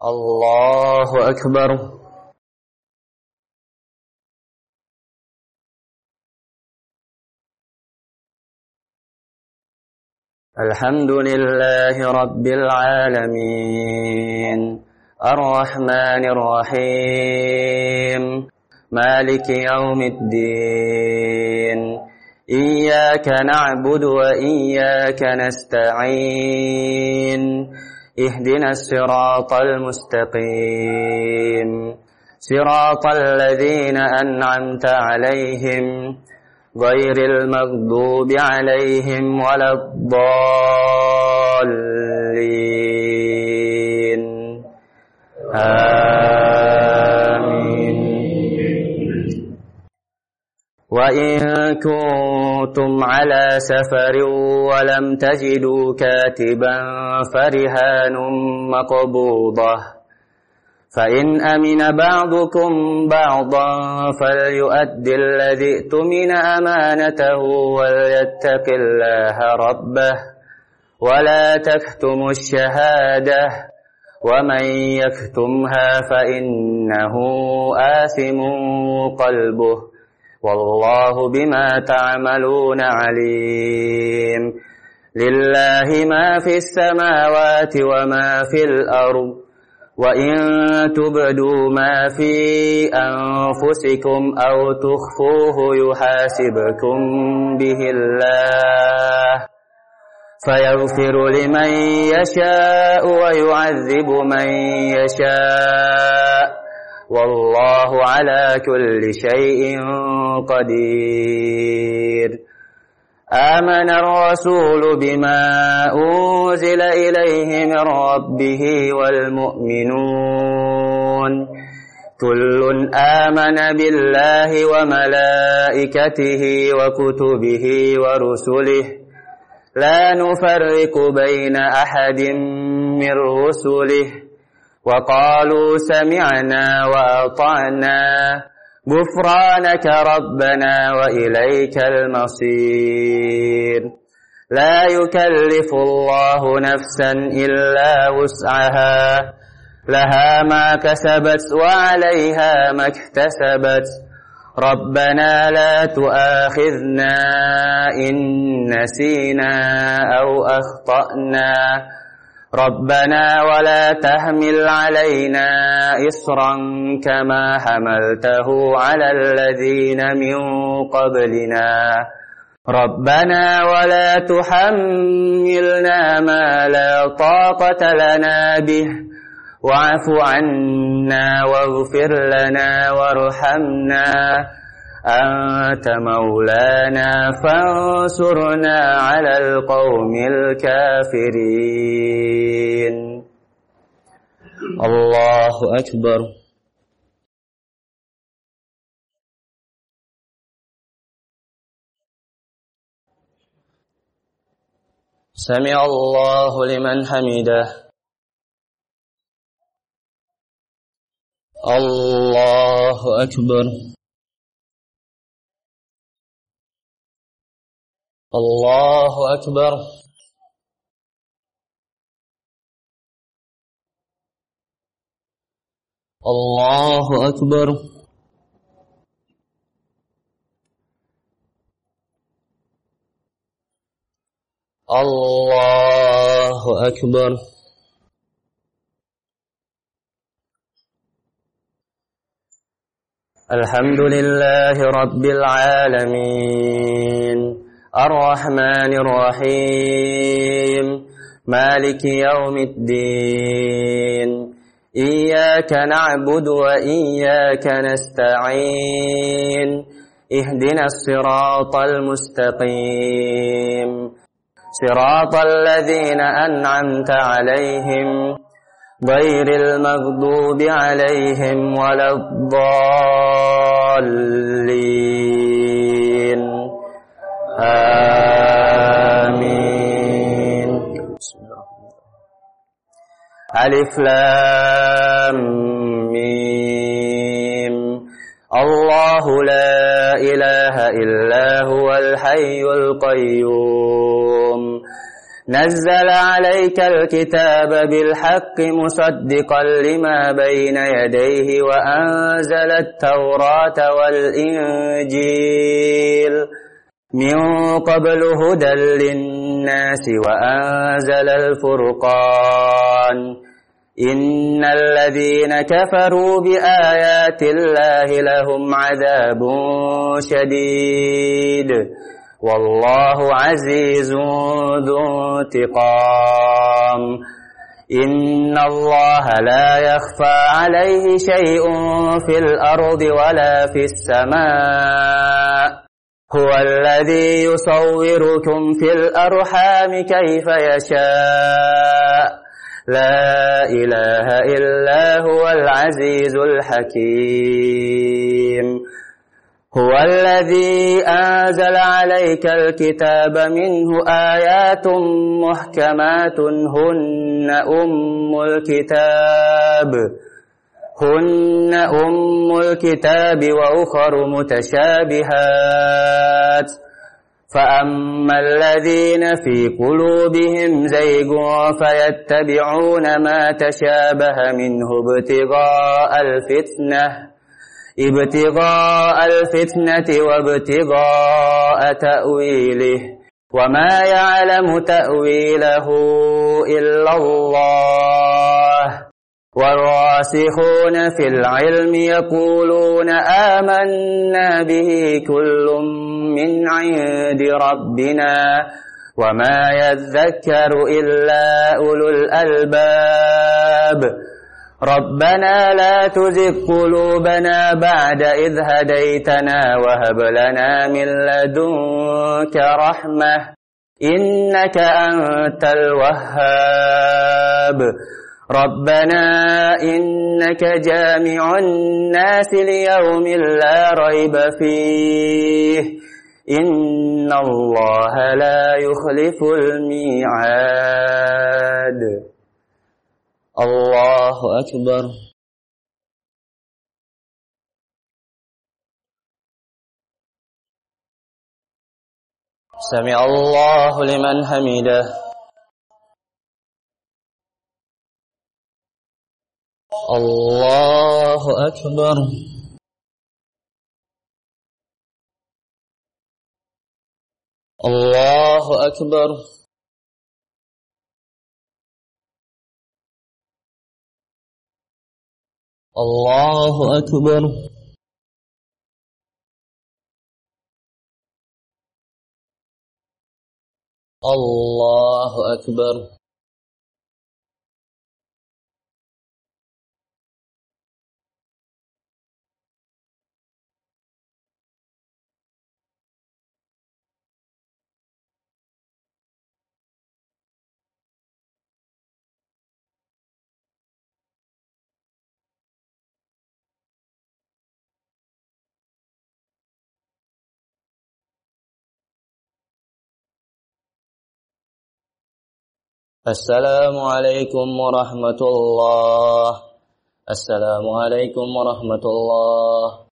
الله أكبر. الحمد لله رب العالمين الرحمن الرحيم مالك يوم الدين إياك نعبد وإياك نستعين اهدنا الصراط المستقيم صراط الذين أنعمت عليهم غير المغضوب عليهم ولا الضالين آمين. وإن كنتم على سفر ولم تجدوا كاتبا فرهان مقبوضة فإن أمن بعضكم بعضا فليؤدي الذي اؤتمن أمانته وليتق الله ربه ولا تكتموا الشهادة ومن يكتمها فإنه آثم قلبه والله بما تعملون عليم. لله ما في السماوات وما في الأرض وإن تبدوا ما في أنفسكم أو تخفوه يحاسبكم به الله فيغفر لمن يشاء ويعذب من يشاء والله على كل شيء قدير. آمن الرسول بما أنزل إليه من ربه والمؤمنون كل آمن بالله وملائكته وكتبه ورسله لا نفرق بين أحد من رسله وقالوا سمعنا وأطعنا غفرانك ربنا وإليك المصير. لا يكلف الله نفسا إلا وسعها لها ما كسبت وعليها ما اكتسبت ربنا لا تؤاخذنا إن نسينا أو أخطأنا ربنا ولا تحمل علينا إصرا كما حملته على الذين من قبلنا ربنا ولا تحملنا ما لا طاقة لنا به واعف عنا واغفر لنا وارحمنا أنت مولانا فانصرنا على القوم الكافرين. الله أكبر. سمع الله لمن حمده. الله أكبر. الله أكبر. الله أكبر. الله أكبر. الحمد لله رب العالمين الرحمن الرحيم مالك يوم الدين إياك نعبد وإياك نستعين اهدنا الصراط المستقيم صراط الذين أنعمت عليهم غير المغضوب عليهم ولا الضالين آمين. ألف لام ميم الله لا إله إلا هو الحي القيوم نزل عليك الكتاب بالحق مصدقا لما بين يديه وأنزل التوراة والإنجيل من قبل هدى للناس وأنزل الفرقان إن الذين كفروا بآيات الله لهم عذاب شديد والله عزيز ذو انتقام إن الله لا يخفى عليه شيء في الأرض ولا في السماء هو الذي يصوركم في الأرحام كيف يشاء لا إله إلا هو العزيز الحكيم هو الذي أنزل عليك الكتاب منه آيات محكمات هن أم الكتاب وأخر متشابهات فأما الذين في قلوبهم زيغ فيتبعون ما تشابه منه ابتغاء الفتنة وابتغاء تأويله وما يعلم تأويله إلا الله والراسخون في العلم يقولون آمنا به كل من عند ربنا وما يذكر إلا أولو الألباب ربنا لا تزغ قلوبنا بعد إذ هديتنا وهب لنا من لدنك رحمة إنك أنت الوهاب ربنا إنك جامع الناس ليوم لا ريب فيه إن الله لا يخلف الميعاد الله أكبر سمع الله لمن حمده الله أكبر الله أكبر الله أكبر الله أكبر السلام عليكم ورحمة الله السلام عليكم ورحمة الله